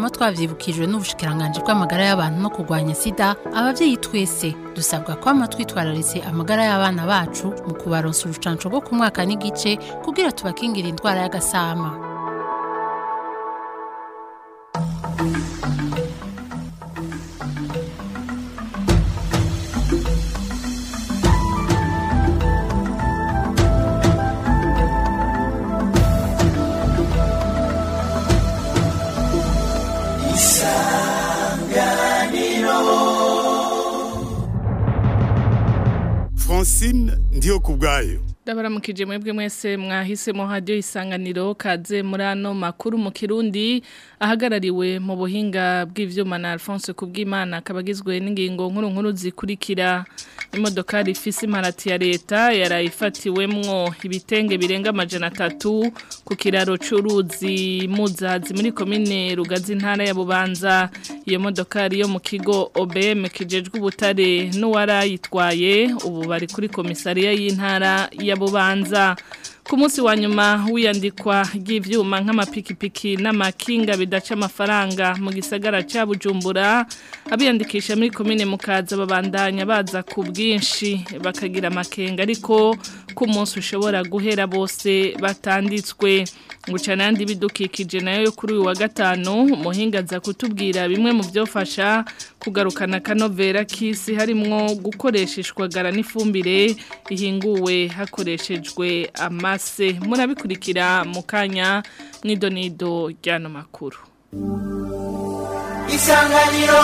twavyibukijwe n'ubushikiranganje bw'amagara y'abantu no kurwanya sida, abavyeyi twese dusabwa kwama twitwararitse amagara y'abana bacu mu kubaronsa urucanco rwo ku mwaka n'igice kugira tubakingira indwara y'agasama. Francine ndiyo kubwayo. Ndabaramukije mwebwe mwese mwahisemo radio Isanganiro, kaze muri ano makuru mu Kirundi ahagarariwe mu buhinga bw'ivyuma na Alphonse Kubwimana, kabagizwe n'ingingo nkuru zikurikira. Imodoka rifise imparati ya leta yarayifatiwemwo ibitenge birenga 300 ku kiraro c'uruzi Muzazi muri komine Rugazi ntara ya Bubanza. Iyo modoka yo mu kigo OBM kijejwe ubutare n'uwarayitwaye ubu bari kuri komisariya y'intara ya Bubanza. Ku munsi wa nyuma wiyandikwa ry'ivyuma nk'amapikipiki n'amakinga bidaca amafaranga mu gisagara ca Bujumbura, abiyandikisha muri komine Mukaza babandanya baza ku bwinshi bakagira amakenga, ariko ku munsi ushobora guhera bose batanditswe. Ngucana yandi bidukikije nayo yo kuri uyu wa gatanu, umuhinga aza kutubwira bimwe mu vyofasha kugarukana kanovera k'isi, harimwo gukoresha ishwagara n'ifumbire ihinguwe hakoreshejwe amase. Murabikurikira mu kanya mw'idonido ry'ano makuru. Isanganiro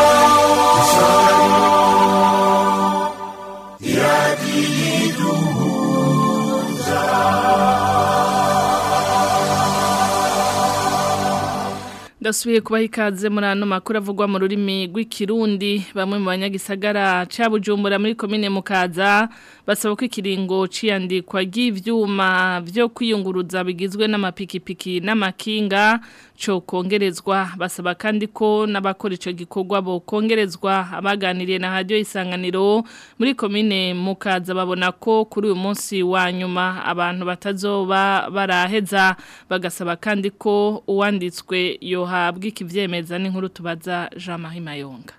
Ndasubiye kubaha ikaze muri ano makuru avugwa mu rurimi rw'ikirundi. Bamwe mu banyagisagara ca Bujumbura muri komine Mukaza basaba ko ikiringo ciyandikwa ry'ivyuma vyo kwiyunguruza bigizwe n'amapikipiki n'amakinga co kongerezwa. Basaba kandi ko n'abakora ico gikorwa bo kongerezwa. Abaganiriye na radio Isanganiro muri komine Mukaza babona ko kuri uyu munsi wa nyuma abantu batazoba baraheza, bagasaba kandi ko uwanditswe yohabwa ikivyemeza. N'inkuru tubaza Jean-Marie Mayonga.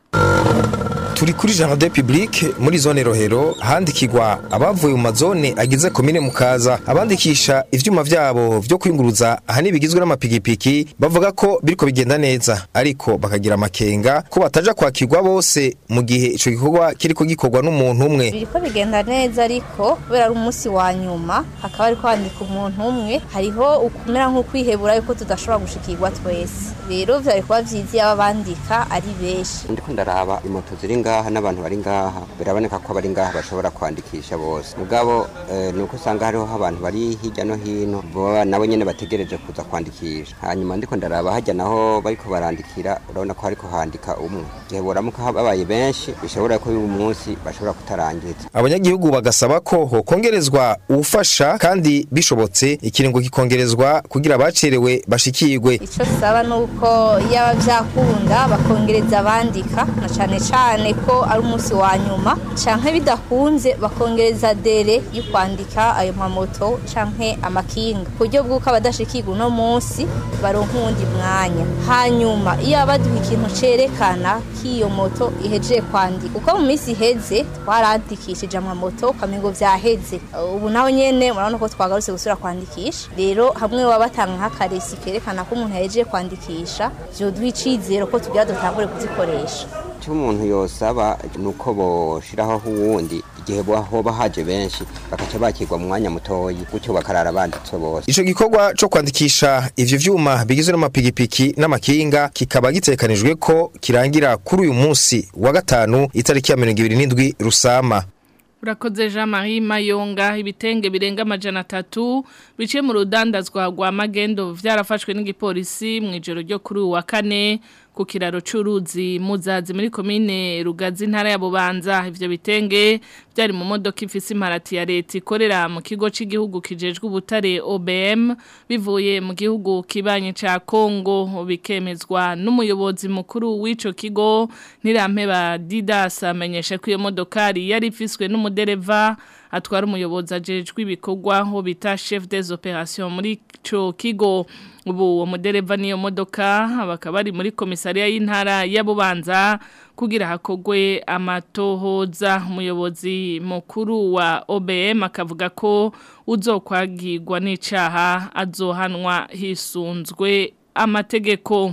Turi kuri Jardin Public muri zone Rohero, handikirwa abavuye mu mazone agize komine Mukaza. Abandikisha ivyuma vyabo vyo kwinguruza ahani bigizwe n'amapigipiki bavuga ko biriko bigenda neza, ariko bakagira amakenga ko bataja kwakirwa bose mu gihe ico gikorwa kiriko gikorwa n'umuntu umwe. Biriko bigenda neza, ariko kubera ari umunsi wa nyuma hakaba ari kwandika umuntu umwe, hariho ukumera nko kwihebura yuko tudashobora gushikirwa twese. Rero vyari kuba vyiza abandika ari benshi. Ndiko ndaraba imoto ziri ngaha n'abantu bari ngaha, biraboneka ko bari ngaha bashobora kwandikisha bose. Mugabo nuko usanga hariho abantu bari hirya no hino bo nabo nyene bategereje kuza kwandikisha. Hanyuma ndiko ndaraba hajya naho bariko barandikira, urabona ko hariko handika umwe. Je boramuka habaye benshi bishobora ko uyu munsi bashobora kutarangiza. Abanyagihugu bagasaba ko hokongerezwa ubufasha kandi bishobotse ikiringo kikongerezwa kugira abacerewe bashikirwe. Ico saba nuko yaba vyakunda bakongereza abandika, na cane ko ari umunsi wa nyuma, canke bidakunze bakongereza dere yo kwandika ayo mamoto canke amakinga, kuryo bwuko abadashikirwa uno munsi baronka uwundi mwanya. Hanyuma iyo abaduha ikintu cerekana k'iyo moto ihejeje kwandika, uko mu minsi iheze twarandikishije amamoto kamengo vyaheze, ubu naho nyene murabona ko twagarutse gusura kwandikisha. Rero hamwe wabatanga nk'akaresi kerekana ko umuntu yahejeje kwandikisha, vyoduha icizero ko tugira dutangure kuzikoresha. Umuntu yosaba nuko boshiraho uwundi igihe hoba haje benshi bakaca bakirwa mu mwanya mutoyi, gutyo bakarara banditse bose. Ico gikorwa co kwandikisha ivyo vyuma bigizwe n'amapigipiki n'amakinga kikaba gitekanijwe ko kirangira kuri uyu munsi wa gatanu itariki ya 27 Rusama. Urakoze Jean-Marie Mayonga. Ibitenge birenga 300 biciye mu rudandazwa rwa magendo vyarafashwe n'igipolisi mwijoro ryo kuri uwa kane ku kiraro c'uruzi Muzazi muri komine Rugazi ntara ya Bubanza. Ivyo bitenge byari mu modoka ifise imparati ya leta ikorera mu kigo c'igihugu kijejwe ubutare OBM, bivuye mu gihugu kibanye ca Kongo, bikemezwa n'umuyobozi mukuru w'ico kigo Ntirampeba Didas. Amenyesha ko iyo modokari yari ifiswe n'umudereva atwara umuyobozi ajejwe ibikorwa ho bita chef des opérations muri ico kigo. Ubu umudereva niyo modoka bakaba bari muri komisariya y'intara ya Bubanza kugira hakogwe amatohoza. Umuyobozi mukuru wa OBM akavuga ko uzokwagirwa n'icaha azohanwa hisunzwe amategeko.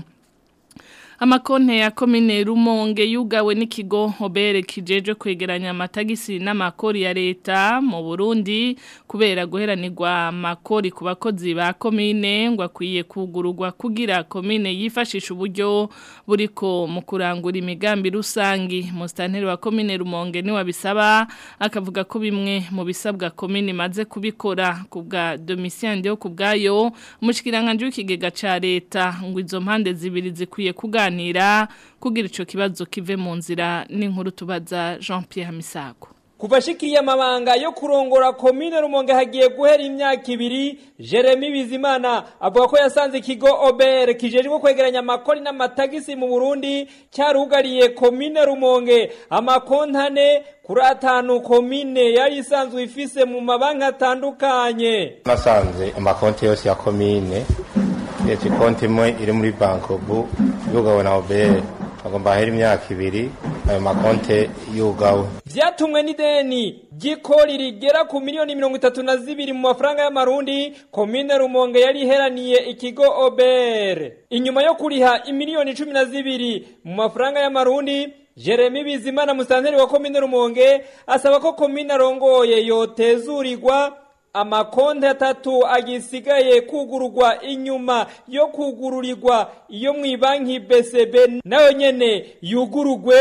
Amakonte ya komine Rumonge yugawe n'ikigo Hobere kijeje kwegeranya amatagisi n'amakori ya leta mu Burundi kubera guheranirwa amakori ku bakozi ba komine ngo akwiye kugururwa kugira komine yifashisha uburyo buriko mu kurangura imigambi rusangi. Mustanteri wa komine Rumonge ni wabisaba akavuga ko bimwe mu bisabwa komine maze kubikora kubwa Domitien Ndio kubgayo umushikiranganje w'ikigega ca leta ngo izo mpande zibiri zikwiye kuganira kugira ico kibazo kive mu nzira n'inkuru tubaza Jean-Pierre Misago. Kuva shikiriye amabanga yo kurongora komine Rumonge hagiye guhera imyaka 2 Jeremy Bizimana avuga ko yasanze ikigo OBR kijejwe kwegeranya amakori n'amatagisi mu Burundi cyarugariye komine Rumonge amakontane kuri 5 komine yari isanzwe ifise mu mabanki atandukanye. Nasanze amakonti yose ya komine eti konti imwe iri muri bankobu yugawe na OBR agomba heri imyaka 2 ayo makonte yugawe. Vyatumwe n'ideni gikori rigera ku miliyoni 32 mu mafaranga y'amarundi komine Rumonge yari iheraniye ikigo OBR. Inyuma yo kuriha imiliyoni 12 mu mafaranga y'amarundi Jeremy Bizimana mustanteri wa komine Rumonge asaba ko komine arongoye yotezurirwa amakonte 3 agisigaye kugururwa inyuma yo kugururirwa iyo mwibanki BCB nayo nyene yugurugwe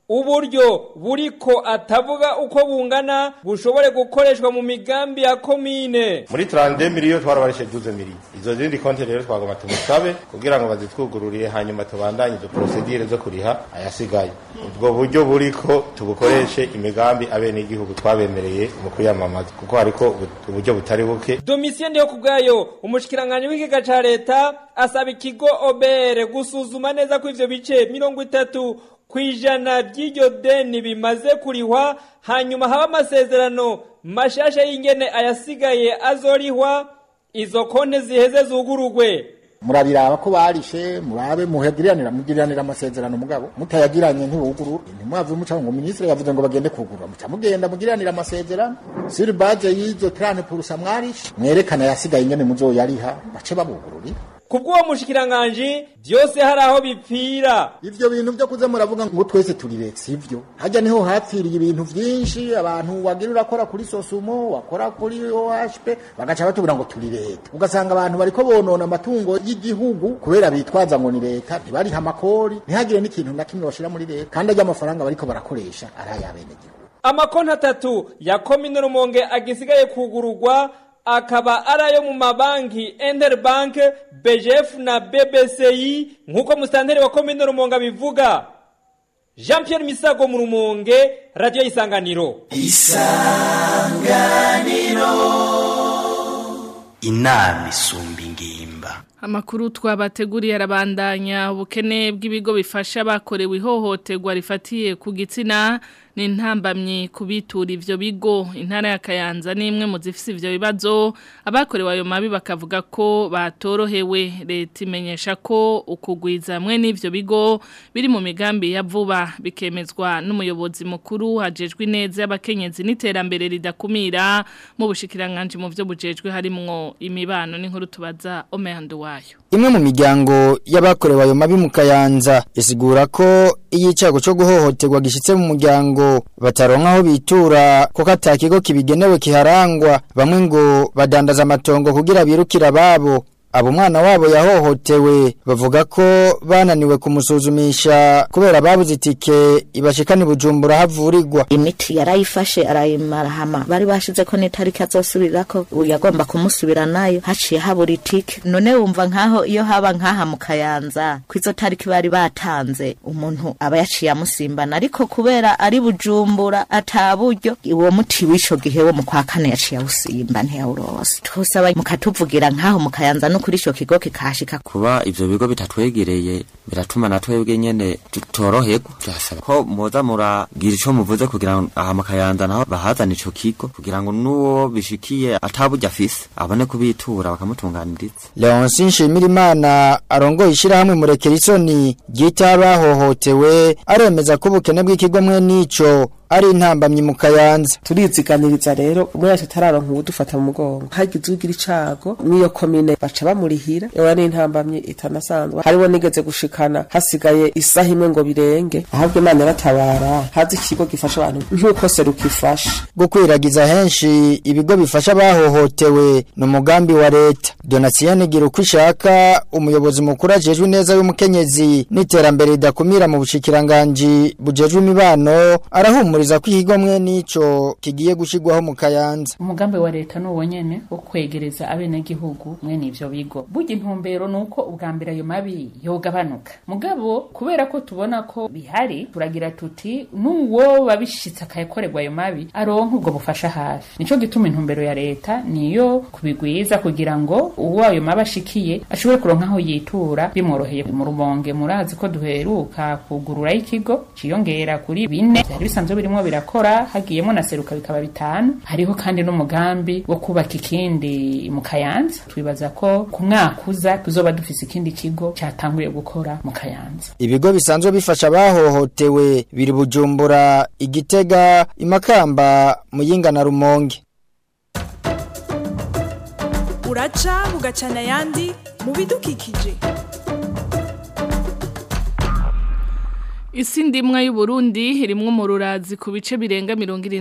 uburyo buriko atavuga uko bungana bushobore gukoreshwa mu migambi ya komine. Muri 32 miliyo twarabarishe 12 miliyo. Izo zindi konte rero twagoma tumusabe kugira ngo bazitwugururiye hanyuma tubandanye izo procedure zo kuriha ayasigaye. Ubwo buryo buriko tubukoreshe imigambi abene igihugu twabemereye mu kuyamamaza kuko hariko uburyo butari buke. Domitien Ndio kubgayo umushikiranganje w'ikigega ca leta asaba ikigo OBR gusuzuma neza ko ivyo bice 30 kwijana by'iryo deni bimaze kurihwa hanyuma haba amasezerano mashasha y'ingene ayasigaye azorihwa izo konte ziheze zugurugwe. Murabiraba ko barishe murabe mugiranira amasezerano mugabo mutayagiranye ntibugurura ntimwave muca ngo ministre yavuze ngo bagende kugurura mutamugenda mugiranira amasezerano sur base y'izo 30% mwarishe mwerekana yasigaye ingene muzoyariha bace babugurura. Kubwo mushikiranganje byose haraho bipfira. Ivyo bintu byo kuze muravuga ngo twese turiretse ivyo. Hajya niho hapfiriye ibintu vyinshi abantu wagirira akora kuri Sosumo wakora kuri OHP bagaca batubura ngo turirete. Ugasanga abantu bariko bonona amatungo y'igihugu kubera bitwaza ngo ni leta ntibari hamakori ntihagire n'ikintu na kimwe bashira muri leta kandi ajya amafaranga bariko barakoresha arayabene gihugu. Amakonti 3 ya komine Rumonge agisigaye kugururwa akaba arayo mu mabanki Interbank, BGF na BBCI nkuko mustanteri wa komine Rumonge bivuga. Jean-Pierre Misago mu Rumonge, Radio Isanganiro. Inama isumba ingimba. Amakuru twabateguriye arabandanya ubukene bw'ibigo bifasha abakorewe ihohoterwa rifatiye ku gitsina ni ntambamye kubitura ivyo bigo. Intara ya Kayanza ni imwe mu zifise ivyo bibazo abakorewe ayo mabi bakavuga ko batorohewe. Leta imenyesha ko ukugwiza mwe n'ivyo bigo biri mu migambi ya vuba bikemezwa n'umuyobozi mukuru hajejwe neza y'abakenyezi n'iterambere ridakumira mu bushikiranganje mu vyo bujejwe harimwo imibano n'inkuru tubaza Omehando wayo. Imwe mu miryango y'abakorewe ayo mabi mu Kayanza isigura ko iyicago cyo guhohoterwa gishitse mu muryango bataronka aho bitura ko katakigo kibigenewe kiharangwa bamwe ngo badandaza amatongo kugira birukira babo abo mwana wabo yahohotewe bavuga ko bananiwe kumusuzumisha kubera babuze itike ibashikani Bujumbura havurirwa. Imiti yarayifashe arayimara hama bari bashize ko n'itariki azosubirirako yagomba kumusubira nayo haciye habura itike. None wumva nkaho iyo haba nkaha mu Kayanza kwizo tariki bari batanze umuntu aba yaciye amusimbana ariko kubera ari Bujumbura ataburyo uwo muti w'ico gihe wo mu kwa kane yaciye awusimba ntiyawurose. Twosaba mukatuvugira nkaho mu Kayanza no kuri ico kigo kikashika. Kuba ivyo bigo bitatwegereye biratuma na twebwe nyene tutoroherwa. Turasaba ko moza muragira ico muvuze kugira ngo aha makayanza naho bahazana ico kigo kugira ngo nuwo bishikiye ataburya afise abone kubitura bakamutunganiriza. Leonce Nshimirimana arongoye ishirahamwe murekera isoni gitabahohotewe aremeza ko ubukene bw'ikigo mwe nico ari intambamye mu Kayanza. Turiziganiriza rero umwe wese tararonka ubudufata mu mugongo hagize ugira icago niyo komine baca bamurihira ewa ni intambamye itanasanzwe hariho nigeze gushikana hasigaye isaha imwe ngo birenge ahabwe Imana yaratabara hazi ikigo gifasha abantu nkuko serukifasha gukwiragiza henshi ibigo bifasha bahohotewe no mugambi wa leta. Donatien Girukwishaka umuyobozi mukuru ajejwe neza y'umukenyezi n'iterambere ridakumira mu bushikiranganje bujejwe imibano arahumuriza ko ikigo mwe nico kigiye gushigwaho mu Kayanza. Umugambi wa leta n'uwo nyene wo kwegereza abene gihugu mwe nivyo bigo burya intumbero nuko ubwambira ayo mabi yogabanuka mugabo kubera ko tubona ko bihari turagira tuti nuwo babishitsa kayekorerwa ayo mabi aronka ubwo bufasha hafi. Nico gituma intumbero ya leta niyo kubigwiza kugira ngo uwo ayo mabi ashikiye ashobore kuronka aho yitura bimworoheye. Mu Rumonge murazi ko duheruka kugurura ikigo ciyongera kuri 4 byari bisanzwe birimo birakora hagiyemo na seruka bikaba 5. Hariho kandi n'umugambi wo kubaka ikindi mu Kayanza twibaza ko ku mwaka uza tuzoba dufise ikindi kigo cyatanguye gukora mu Kayanza. Ibigo bisanzwe bifasha bahohotewe biri Bujumbura, Igitega, Imakamba, Muyinga na Rumonge. Uraca bugacana yandi mu bidukikije. Isi ndimwa y'u Burundi irimwo umururazi ku bice birenga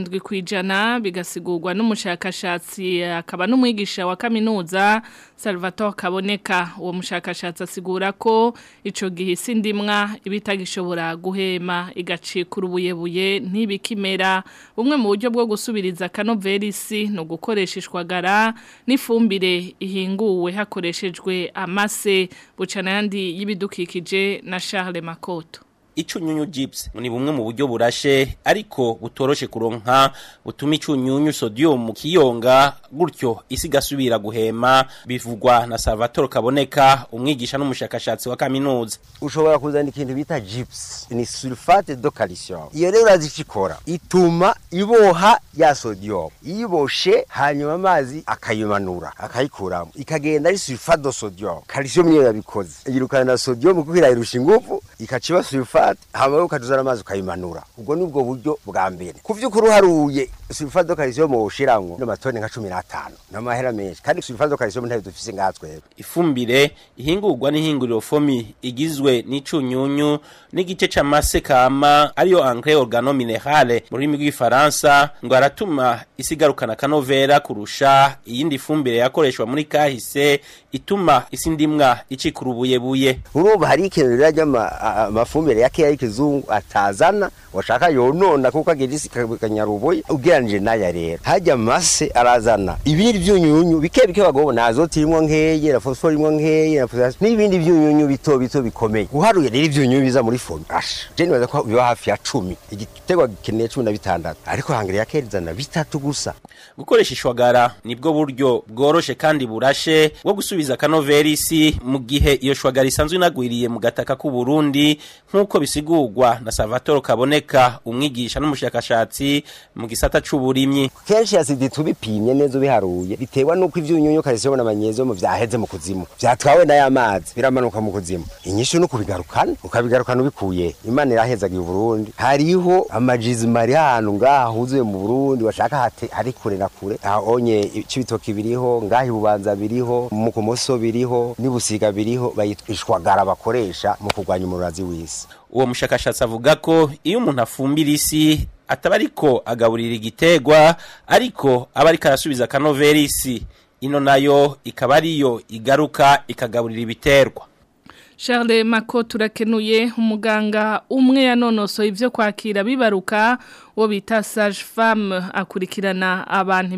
70% bigasigurwa n'umushakashatsi akaba n'umwigisha wa kaminuza Salvatore Kaboneka. Uwo mushakashatsi asigura ko ico gihe isi ndimwa ibitagishobora guhema igacikura ubuyebuye ntibikimera. Bumwe mu buryo bwo gusubiriza kanoverisi no gukoresha ishwagara n'ifumbire ihinguwe hakoreshejwe amase. Bucana yandi y'ibidukikije na Charles Makoto. Icunyunyu gyps ni bumwe mu buryo burashe ariko butoroshe kuronka butuma icunyunyu sodium kiyonga gutyo isi gasubira guhema bivugwa na Salvatore Kaboneka umwigisha n'umushakashatsi wa kaminuza. Ushobora kuzana ikintu bita gyps ni sulfate de calcium. Iyo rero azikora ituma iboha ya sodium iboshe hanyuma amazi akayimanura akayikuramo ikagenda ari sulfate de sodium. Calcium niyo yabikoze yirukana na sodium kuko irayirusha ingufu ikaciba sulfate hama ukatuzana amazi ukayimanura. Ubwo nibwo buryo bwa mbere kuvyukuru haruye sulfate de calcium ushiramwo n'amatoni nka 15 n'amahera menshi kandi sulfate de calcium ntayo dufise ngatwe. Ifumbire ihingurwa n'ihinguriro fomi igizwe n'icunyunyu n'igice c'amase kama ariyo engrais organominerale mu rurimi rw'ifaransa ngo aratuma isigarukana kanovera kurusha iyindi fumbire yakoreshwa muri kahise ituma isi ndimwa icikura ubuyebuye. Urumva hari ikintu rajya amafumbire yake y'ikizungu atazana washaka yonona kuko agira isi kanyaruboye ugeranje naya rero hajya mase arazana ibindi byunyunyu bike bagobo nazo tirimo nkeye na phosphore imwe nkeye na potassium n'ibindi byunyunyu bito bikomeye uharuye rero ibyunyunyu biza muri fomi je nibaza ko biba hafi ya 10 igitegwa gikeneye 16 ariko hangire yakerizana bitatu gusa. Gukoresha ishwagara nibwo buryo bworoshe kandi burashe bwo gusubiza kanoverisi mu gihe iyo shwagara isanzwe inagwiriye mu gataka ku Burundi nkuko bisigurwa na Salvatore Kaboneka umwigisha n'umushakashatsi mu gisata c'uburimyi. Kenshi asidi tubipimye neza biharuye bitewa nuko ivyunyunyu calcium na magnesium vyaheze mu kuzimu vyatwawe na y'amazi biramanuka mu kuzimu inyishu no kubigarukana ukabigarukana ubikuye Imana irahezaga u Burundi. Hariho amajizimari hano ngaha huzuye mu Burundi washaka hari kure na kure onye cibitoki biriho ngahi bubanza biriho mu kumoso biriho nibusiga biriho bayitwishwagara bakoresha mu kugwanya umurazi w'isi. Uwo mushakashatsi avuga ko iyo umuntu afumbira isi ataba ariko agaburira igitegwa ariko aba ariko arasubiza kanoverisi ino nayo ikaba ariyo igaruka ikagaburira ibiterwa. Charles Mako turakenuye umuganga umwe yanonosoye ivyo kwakira bibaruka wo bita sage femme akurikirana abantu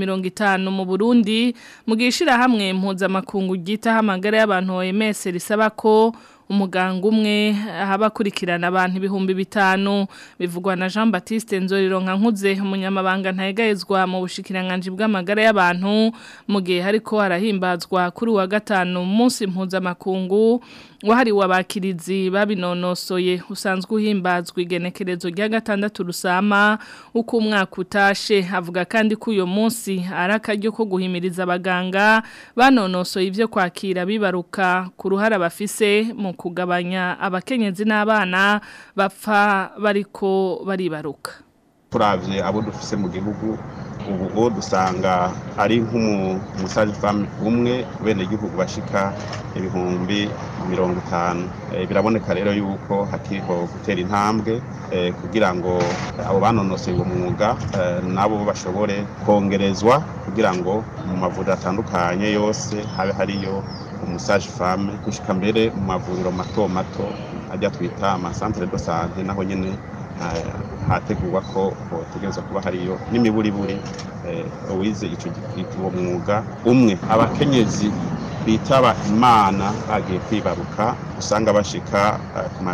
50 mu Burundi mu gishira hamwe impuza makungu gita hamagara y'abantu OMS risaba ko umuganga umwe abakurikirana abantu 5,000 bivugwa na Jean Baptiste Nzorironka nkuze umunyamabanga ntayegayezwa mu bushikiranganje bw'amagara y'abantu mu gihe hariko harahimbazwa kuri wa gatanu munsi mpuzamakungu wahariwe abakirizi babinonosoye usanzwe uhimbazwa igenekerezo rya gatandatu rusama uko umwaka utashe avuga kandi ko uyo munsi ari akaryo ko guhimiriza abaganga banonosoye ivyo kwakira bibaruka ku ruhara bafise mu kugabanya abakenyezi n'abana bapfa bariko baribaruka. Turavye abo dufise mu gihugu ubu dusanga ari nk'umusaje femme umwe bene gihugu bashika 50,000 biraboneka rero yuko hakiriho gutera intambwe kugira ngo abo banonoseye uwo mwuga nabo bashobore kongerezwa kugira ngo mu mavuriro atandukanye yose habe hariyo umusaje femme gushika mbere mu mavuriro mato mato ajya twita ama centre de santé naho nyene hategurwa ko hotegerezwa kuba hariyo n'imiburiburi uwize uwo mwuga umwe. Abakenyezi bitaba Imana bagiye kwibaruka usanga bashika ku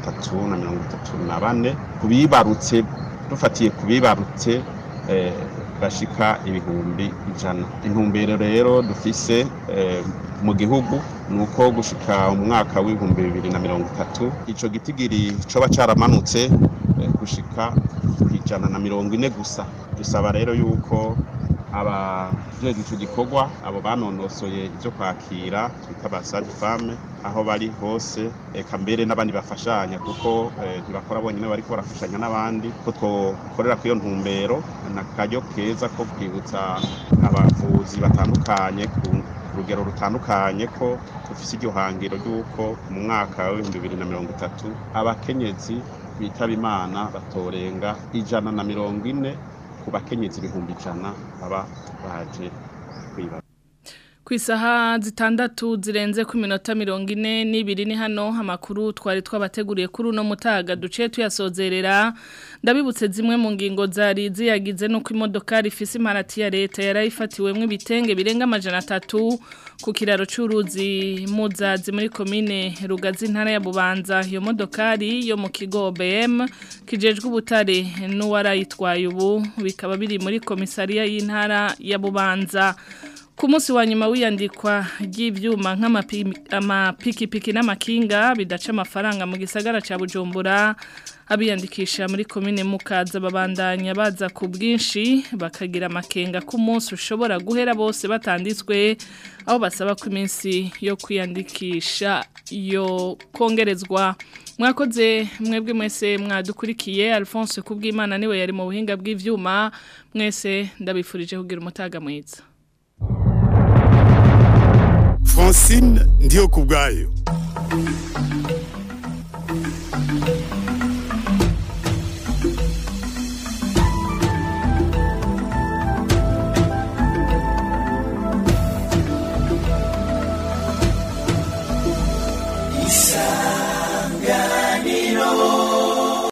334 kubibarutse dufatiye kubibarutse bashika 100,000. Intumbero rero dufise mu gihugu nuko gushika mu mwaka w'2030 ico gitigiri coba caramanutse gushika 140 gusa. Dusaba rero yuko abajeje ico gikorwa abo banonosoye ivyo kwakira twita basage femme aho bari hose eka mbere n'abandi bafashanya kuko ntibakora bonyine bariko barafashanya n'abandi ko twokorera ku iyo ntumbero nakaryo keza ko kwibutsa abavuzi batandukanye ku rugero rutandukanye ko dufise iryo hangiro ry'uko mu mwaka wa 2030 abakenyezi bitaba Imana batorenga 140 ku bakenyezi 100,000 baba baje kwiba. Kwisaha zitandatu zirenze ku minota 42 ni hano amakuru twari twabateguriye kuri uno mutaga duciye tuyasozerera ndabibutse zimwe mu ngingo zari ziyagize no ku imodoka rifise imparati ya leta yarayifatiwemwe ibitenge birenga 300 ku kiraro c'uruzi muzazi muri komine Rugazi ntara ya Bubanza. Iyo modokari yo mu kigo BM kijejwe ubutare n'uwarayitwaye ubu bikaba biri muri komisariya y'intara ya Bubanza. Ku munsi wa nyuma wiyandikwa ry'ivyuma nk'amapikipiki n'amakinga bidaca amafaranga mu gisagara ca Bujumbura abiyandikisha muri komine Mukaza babandanya baza ku bwinshi bakagira amakenga ku munsi ushobora guhera bose batanditswe aho basaba ku iminsi yo kwiyandikisha yo kongerezwa. Mwakoze mwebwe mwese mwadukurikiye. Alphonse Kubwimana niwe yari mu buhinga bw'ivyuma. Mwese ndabifurije kugira umutaga mwiza. Francine ndiyo kubgayo.